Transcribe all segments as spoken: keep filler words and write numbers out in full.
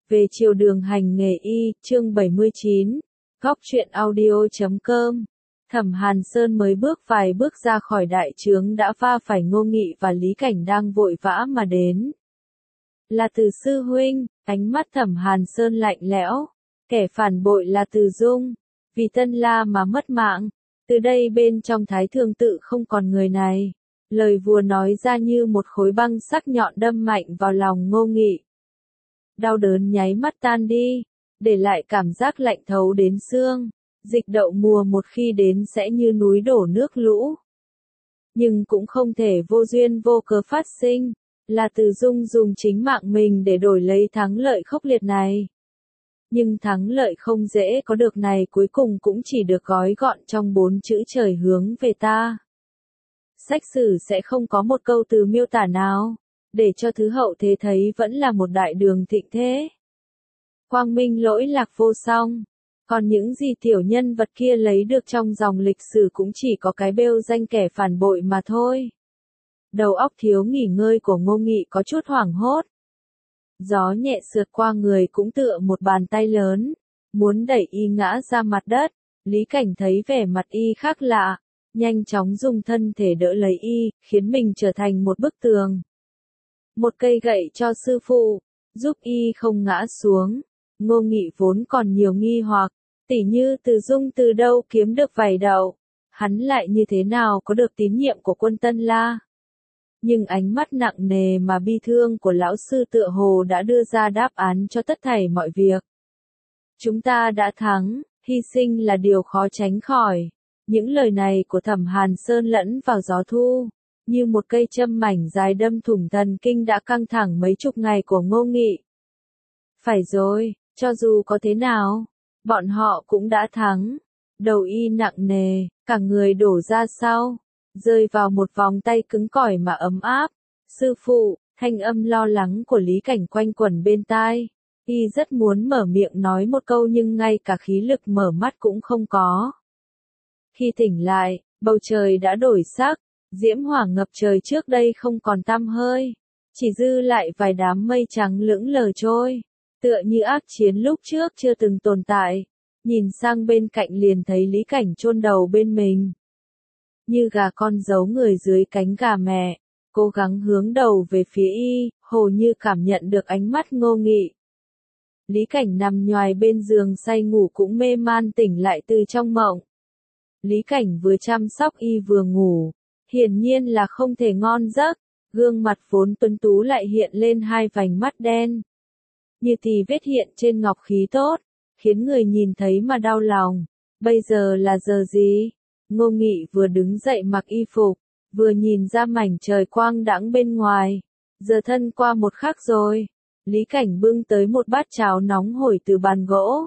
Về chiều đường hành nghề y, chương bảy mươi chín, góc truyện audio chấm com. Thẩm Hàn Sơn mới bước vài bước ra khỏi đại trướng đã va phải Ngô Nghị và Lý Cảnh đang vội vã mà đến. Là Từ sư huynh, ánh mắt Thẩm Hàn Sơn lạnh lẽo, kẻ phản bội là Từ Dung, vì Tân La mà mất mạng, từ đây bên trong Thái Thường tự không còn người này. Lời vua nói ra như một khối băng sắc nhọn đâm mạnh vào lòng Ngô Nghị. Đau đớn nháy mắt tan đi, để lại cảm giác lạnh thấu đến xương. Dịch đậu mùa một khi đến sẽ như núi đổ nước lũ. Nhưng cũng không thể vô duyên vô cớ phát sinh, là Từ Dung dùng chính mạng mình để đổi lấy thắng lợi khốc liệt này. Nhưng thắng lợi không dễ có được này cuối cùng cũng chỉ được gói gọn trong bốn chữ trời hướng về ta. Sách sử sẽ không có một câu từ miêu tả nào, để cho thứ hậu thế thấy vẫn là một đại đường thịnh thế. Quang minh lỗi lạc vô song, còn những gì tiểu nhân vật kia lấy được trong dòng lịch sử cũng chỉ có cái bêu danh kẻ phản bội mà thôi. Đầu óc thiếu nghỉ ngơi của Ngô Nghị có chút hoảng hốt. Gió nhẹ sượt qua người cũng tựa một bàn tay lớn, muốn đẩy y ngã ra mặt đất. Lý Cảnh thấy vẻ mặt y khác lạ, nhanh chóng dùng thân thể đỡ lấy y, khiến mình trở thành một bức tường. Một cây gậy cho sư phụ, giúp y không ngã xuống. Ngô Nghị vốn còn nhiều nghi hoặc, tỉ như Từ Dung từ đâu kiếm được vài đậu, hắn lại như thế nào có được tín nhiệm của quân Tân La. Nhưng ánh mắt nặng nề mà bi thương của lão sư tựa hồ đã đưa ra đáp án cho tất thảy mọi việc. Chúng ta đã thắng, hy sinh là điều khó tránh khỏi. Những lời này của Thẩm Hàn Sơn lẫn vào gió thu, như một cây châm mảnh dài đâm thủng thần kinh đã căng thẳng mấy chục ngày của Ngô Nghị. Phải rồi, cho dù có thế nào, bọn họ cũng đã thắng. Đầu y nặng nề, cả người đổ ra sau, rơi vào một vòng tay cứng cỏi mà ấm áp. Sư phụ, thanh âm lo lắng của Lý Cảnh quanh quẩn bên tai. Y rất muốn mở miệng nói một câu nhưng ngay cả khí lực mở mắt cũng không có. Khi tỉnh lại, bầu trời đã đổi sắc, diễm hỏa ngập trời trước đây không còn tăm hơi, chỉ dư lại vài đám mây trắng lững lờ trôi, tựa như ác chiến lúc trước chưa từng tồn tại. Nhìn sang bên cạnh liền thấy Lý Cảnh chôn đầu bên mình, như gà con giấu người dưới cánh gà mẹ, cố gắng hướng đầu về phía y, hồ như cảm nhận được ánh mắt Ngô Nghị. Lý Cảnh nằm nhoài bên giường say ngủ cũng mê man tỉnh lại từ trong mộng. Lý Cảnh vừa chăm sóc y vừa ngủ, hiển nhiên là không thể ngon giấc, gương mặt vốn tuấn tú lại hiện lên hai vành mắt đen, như tì vết hiện trên ngọc khí tốt, khiến người nhìn thấy mà đau lòng. Bây giờ là giờ gì? Ngô Nghị vừa đứng dậy mặc y phục, vừa nhìn ra mảnh trời quang đãng bên ngoài. Giờ thân qua một khắc rồi. Lý Cảnh bưng tới một bát cháo nóng hổi từ bàn gỗ,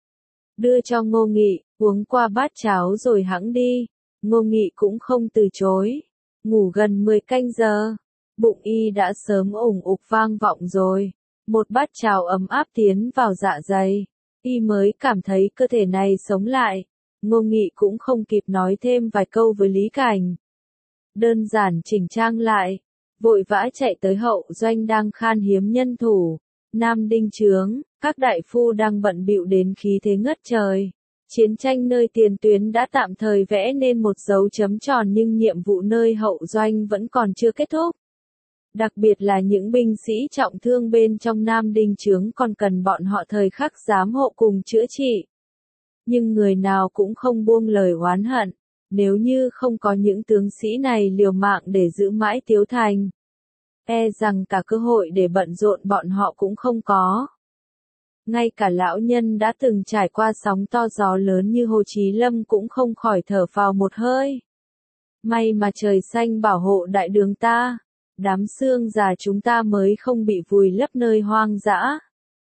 đưa cho Ngô Nghị, uống qua bát cháo rồi hẵng đi. Ngô Nghị cũng không từ chối. Ngủ gần mười canh giờ, bụng y đã sớm ủng ục vang vọng rồi. Một bát cháo ấm áp tiến vào dạ dày, y mới cảm thấy cơ thể này sống lại. Ngô Nghị cũng không kịp nói thêm vài câu với Lý Cảnh. Đơn giản chỉnh trang lại, vội vã chạy tới hậu doanh đang khan hiếm nhân thủ. Nam Đinh Trướng, các đại phu đang bận bịu đến khí thế ngất trời. Chiến tranh nơi tiền tuyến đã tạm thời vẽ nên một dấu chấm tròn nhưng nhiệm vụ nơi hậu doanh vẫn còn chưa kết thúc. Đặc biệt là những binh sĩ trọng thương bên trong Nam Đinh Trướng còn cần bọn họ thời khắc giám hộ cùng chữa trị. Nhưng người nào cũng không buông lời oán hận, nếu như không có những tướng sĩ này liều mạng để giữ mãi Tiếu Thành, e rằng cả cơ hội để bận rộn bọn họ cũng không có. Ngay cả lão nhân đã từng trải qua sóng to gió lớn như Hồ Chí Lâm cũng không khỏi thở phào một hơi. May mà trời xanh bảo hộ đại đường ta, đám xương già chúng ta mới không bị vùi lấp nơi hoang dã.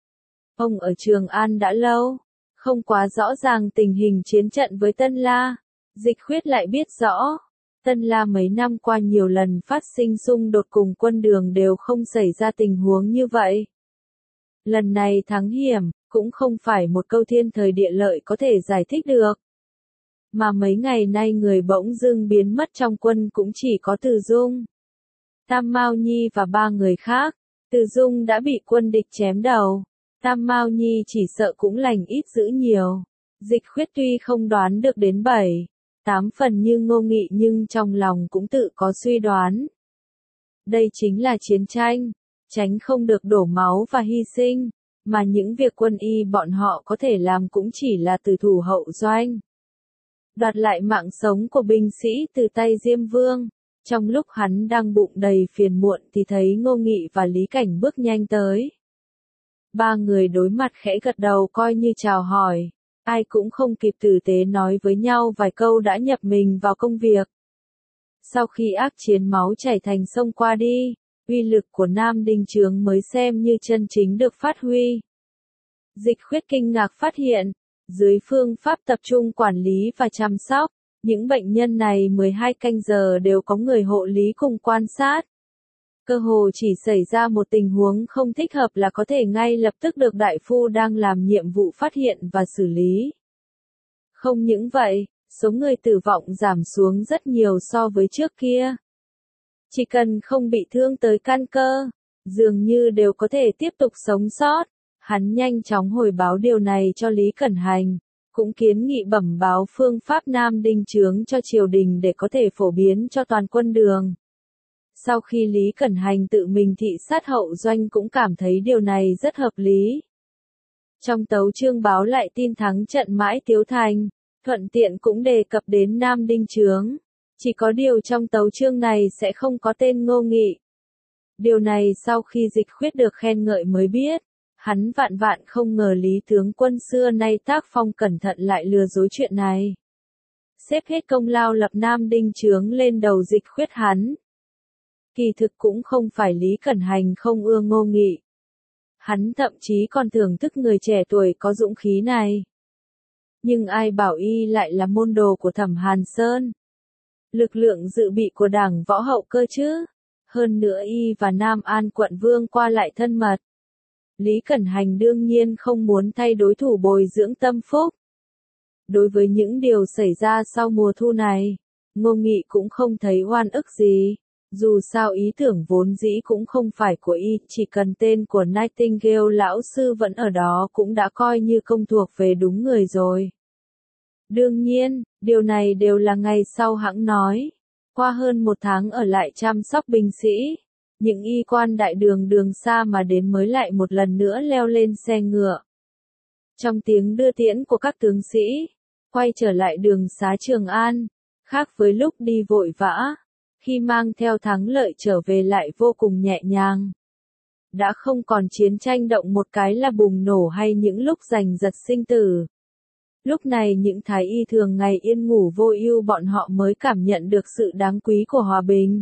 Ông ở Trường An đã lâu, không quá rõ ràng tình hình chiến trận với Tân La. Dịch Khuyết lại biết rõ, Tân La mấy năm qua nhiều lần phát sinh xung đột cùng quân Đường đều không xảy ra tình huống như vậy. Lần này thắng hiểm, cũng không phải một câu thiên thời địa lợi có thể giải thích được. Mà mấy ngày nay người bỗng dưng biến mất trong quân cũng chỉ có Từ Dung, Tam Mao Nhi và ba người khác. Từ Dung đã bị quân địch chém đầu, Tam Mao Nhi chỉ sợ cũng lành ít dữ nhiều. Dịch Khuyết tuy không đoán được đến bảy, tám phần như Ngô Nghị nhưng trong lòng cũng tự có suy đoán. Đây chính là chiến tranh, tránh không được đổ máu và hy sinh, mà những việc quân y bọn họ có thể làm cũng chỉ là từ thủ hậu doanh. Đoạt lại mạng sống của binh sĩ từ tay Diêm Vương. Trong lúc hắn đang bụng đầy phiền muộn thì thấy Ngô Nghị và Lý Cảnh bước nhanh tới. Ba người đối mặt khẽ gật đầu coi như chào hỏi, ai cũng không kịp tử tế nói với nhau vài câu đã nhập mình vào công việc. Sau khi ác chiến máu chảy thành sông qua đi, uy lực của Nam Đinh Trướng mới xem như chân chính được phát huy. Dịch Khuyết kinh ngạc phát hiện, dưới phương pháp tập trung quản lý và chăm sóc, những bệnh nhân này mười hai canh giờ đều có người hộ lý cùng quan sát. Cơ hồ chỉ xảy ra một tình huống không thích hợp là có thể ngay lập tức được đại phu đang làm nhiệm vụ phát hiện và xử lý. Không những vậy, số người tử vong giảm xuống rất nhiều so với trước kia. Chỉ cần không bị thương tới căn cơ, dường như đều có thể tiếp tục sống sót. Hắn nhanh chóng hồi báo điều này cho Lý Cẩn Hành, cũng kiến nghị bẩm báo phương pháp Nam Đinh Trướng cho triều đình để có thể phổ biến cho toàn quân đường. Sau khi Lý Cẩn Hành tự mình thị sát hậu doanh cũng cảm thấy điều này rất hợp lý. Trong tấu chương báo lại tin thắng trận Mãi Tiếu Thành, thuận tiện cũng đề cập đến Nam Đinh Trướng. Chỉ có điều trong tấu chương này sẽ không có tên Ngô Nghị. Điều này sau khi Dịch Khuyết được khen ngợi mới biết. Hắn vạn vạn không ngờ Lý tướng quân xưa nay tác phong cẩn thận lại lừa dối chuyện này. Xếp hết công lao lập Nam Đinh Trướng lên đầu Dịch Khuyết hắn. Kỳ thực cũng không phải Lý Cẩn Hành không ưa Ngô Nghị. Hắn thậm chí còn thưởng thức người trẻ tuổi có dũng khí này. Nhưng ai bảo y lại là môn đồ của Thẩm Hàn Sơn. Lực lượng dự bị của đảng võ hậu cơ chứ. Hơn nữa y và Nam An quận vương qua lại thân mật. Lý Cẩn Hành đương nhiên không muốn thay đối thủ bồi dưỡng tâm phúc. Đối với những điều xảy ra sau mùa thu này, Ngô Nghị cũng không thấy oan ức gì. Dù sao ý tưởng vốn dĩ cũng không phải của y, chỉ cần tên của Nightingale lão sư vẫn ở đó cũng đã coi như công thuộc về đúng người rồi. Đương nhiên, điều này đều là ngày sau hãng nói. Qua hơn một tháng ở lại chăm sóc binh sĩ, những y quan đại đường đường xa mà đến mới lại một lần nữa leo lên xe ngựa. Trong tiếng đưa tiễn của các tướng sĩ, quay trở lại đường xá Trường An, khác với lúc đi vội vã, khi mang theo thắng lợi trở về lại vô cùng nhẹ nhàng. Đã không còn chiến tranh động một cái là bùng nổ hay những lúc giành giật sinh tử. Lúc này những thái y thường ngày yên ngủ vô ưu bọn họ mới cảm nhận được sự đáng quý của hòa bình.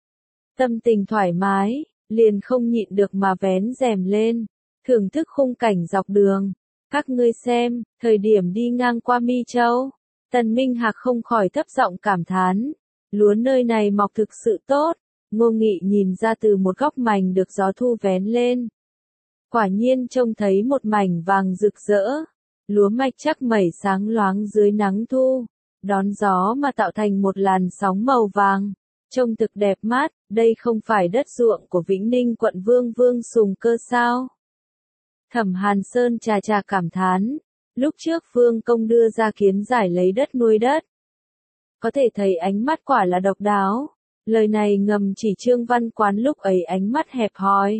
Tâm tình thoải mái, liền không nhịn được mà vén rèm lên, thưởng thức khung cảnh dọc đường. Các ngươi xem, thời điểm đi ngang qua Mi Châu, Tần Minh Hạc không khỏi thấp giọng cảm thán. Lúa nơi này mọc thực sự tốt, Ngô Nghị nhìn ra từ một góc mảnh được gió thu vén lên. Quả nhiên trông thấy một mảnh vàng rực rỡ, lúa mạch chắc mẩy sáng loáng dưới nắng thu, đón gió mà tạo thành một làn sóng màu vàng, trông thực đẹp mát, đây không phải đất ruộng của Vĩnh Ninh quận Vương Vương Sùng Cơ sao? Thẩm Hàn Sơn trà trà cảm thán, lúc trước Vương Công đưa ra kiến giải lấy đất nuôi đất. Có thể thấy ánh mắt quả là độc đáo, lời này ngầm chỉ Trương Văn Quán lúc ấy ánh mắt hẹp hòi.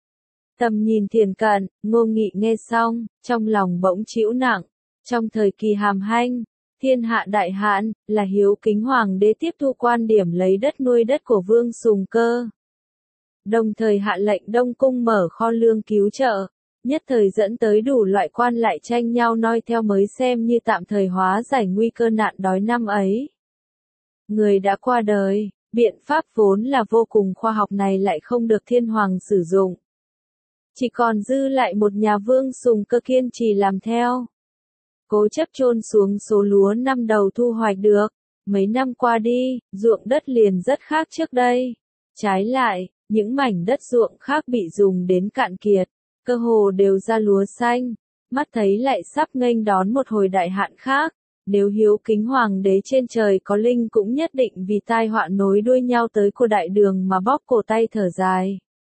Tầm nhìn thiền cận, Ngô Nghị nghe xong, trong lòng bỗng chịu nặng, trong thời kỳ hàm hanh, thiên hạ đại hạn, là hiếu kính hoàng đế tiếp thu quan điểm lấy đất nuôi đất của Vương Sùng Cơ. Đồng thời hạ lệnh Đông Cung mở kho lương cứu trợ, nhất thời dẫn tới đủ loại quan lại tranh nhau noi theo mới xem như tạm thời hóa giải nguy cơ nạn đói năm ấy. Người đã qua đời, biện pháp vốn là vô cùng khoa học này lại không được thiên hoàng sử dụng. Chỉ còn dư lại một nhà Vương Sùng Cơ kiên trì làm theo. Cố chấp chôn xuống số lúa năm đầu thu hoạch được. Mấy năm qua đi, ruộng đất liền rất khác trước đây. Trái lại, những mảnh đất ruộng khác bị dùng đến cạn kiệt, cơ hồ đều ra lúa xanh. Mắt thấy lại sắp nghênh đón một hồi đại hạn khác. Nếu hiếu kính hoàng đế trên trời có linh cũng nhất định vì tai họa nối đuôi nhau tới của đại đường mà bóp cổ tay thở dài.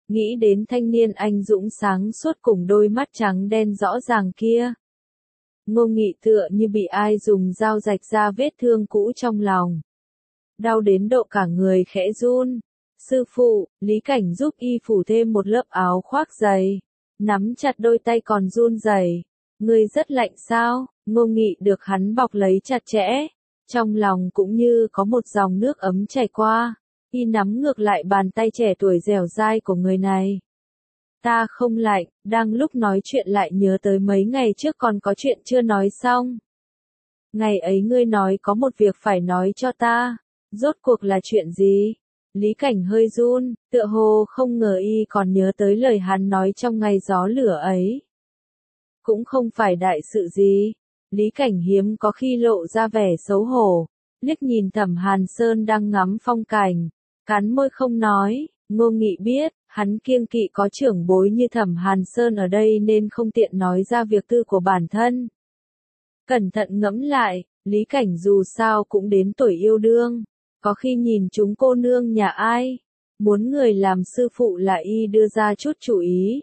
nghĩ đến thanh niên anh dũng sáng suốt cùng đôi mắt trắng đen rõ ràng kia. Ngô Nghị tựa như bị ai dùng dao rạch ra vết thương cũ trong lòng. Đau đến độ cả người khẽ run. Sư phụ, Lý Cảnh giúp y phủ thêm một lớp áo khoác dày. Nắm chặt đôi tay còn run rẩy. Ngươi rất lạnh sao? Ngô Nghị được hắn bọc lấy chặt chẽ. Trong lòng cũng như có một dòng nước ấm chảy qua. Y nắm ngược lại bàn tay trẻ tuổi dẻo dai của người này. Ta không lạnh, đang lúc nói chuyện lại nhớ tới mấy ngày trước còn có chuyện chưa nói xong. Ngày ấy ngươi nói có một việc phải nói cho ta. Rốt cuộc là chuyện gì? Lý Cảnh hơi run, tựa hồ không ngờ y còn nhớ tới lời hắn nói trong ngày gió lửa ấy. Cũng không phải đại sự gì. Lý Cảnh hiếm có khi lộ ra vẻ xấu hổ, liếc nhìn Thẩm Hàn Sơn đang ngắm phong cảnh, cắn môi không nói. Ngô Nghị biết, hắn kiêng kỵ có trưởng bối như Thẩm Hàn Sơn ở đây nên không tiện nói ra việc tư của bản thân. Cẩn thận ngẫm lại, Lý Cảnh dù sao cũng đến tuổi yêu đương, có khi nhìn chúng cô nương nhà ai, muốn người làm sư phụ là y đưa ra chút chủ ý.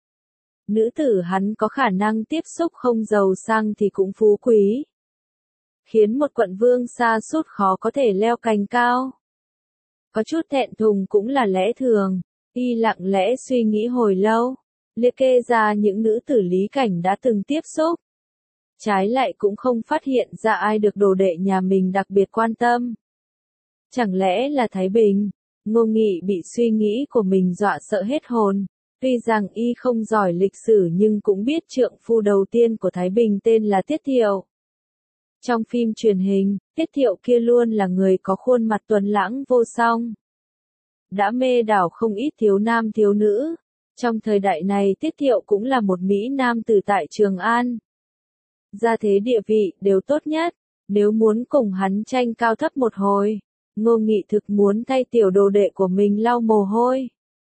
Nữ tử hắn có khả năng tiếp xúc không giàu sang thì cũng phú quý, khiến một quận vương xa sút khó có thể leo cành cao. Có chút thẹn thùng cũng là lẽ thường. Y lặng lẽ suy nghĩ hồi lâu, liệt kê ra những nữ tử Lý Cảnh đã từng tiếp xúc. Trái lại cũng không phát hiện ra ai được đồ đệ nhà mình đặc biệt quan tâm. Chẳng lẽ là Thái Bình? Ngô Nghị bị suy nghĩ của mình dọa sợ hết hồn. Tuy rằng y không giỏi lịch sử nhưng cũng biết trượng phu đầu tiên của Thái Bình tên là Tiết Thiệu. Trong phim truyền hình, Tiết Thiệu kia luôn là người có khuôn mặt tuấn lãng vô song. Đã mê đảo không ít thiếu nam thiếu nữ. Trong thời đại này Tiết Thiệu cũng là một mỹ nam tử tại Trường An. Gia thế địa vị đều tốt nhất. Nếu muốn cùng hắn tranh cao thấp một hồi, Ngô Nghị thực muốn thay tiểu đồ đệ của mình lau mồ hôi.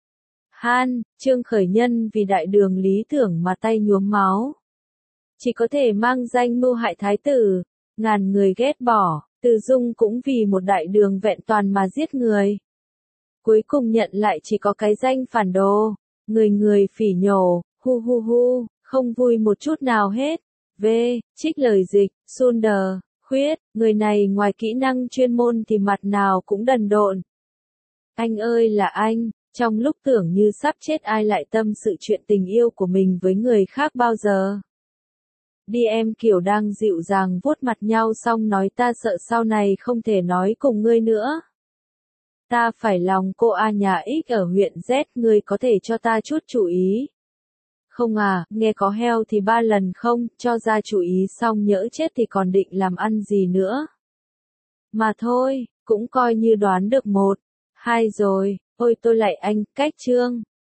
Han, Trương Khởi Nhân vì đại đường lý tưởng mà tay nhuốm máu. Chỉ có thể mang danh mưu hại thái tử, ngàn người ghét bỏ. Từ Dung cũng vì một đại đường vẹn toàn mà giết người. Cuối cùng nhận lại chỉ có cái danh phản đồ, người người phỉ nhổ, hu hu hu, không vui một chút nào hết. V. Trích lời dịch, Sunder, khuyết, người này ngoài kỹ năng chuyên môn thì mặt nào cũng đần độn. Anh ơi là anh, trong lúc tưởng như sắp chết ai lại tâm sự chuyện tình yêu của mình với người khác bao giờ. Đi em kiểu đang dịu dàng vuốt mặt nhau xong nói ta sợ sau này không thể nói cùng ngươi nữa. Ta phải lòng cô A nhà X ở huyện Z, ngươi có thể cho ta chút chủ ý. Không à, nghe có heo thì ba lần không, cho ra chủ ý xong nhỡ chết thì còn định làm ăn gì nữa. Mà thôi, cũng coi như đoán được một, hai rồi, ôi tôi lại anh, cách chương.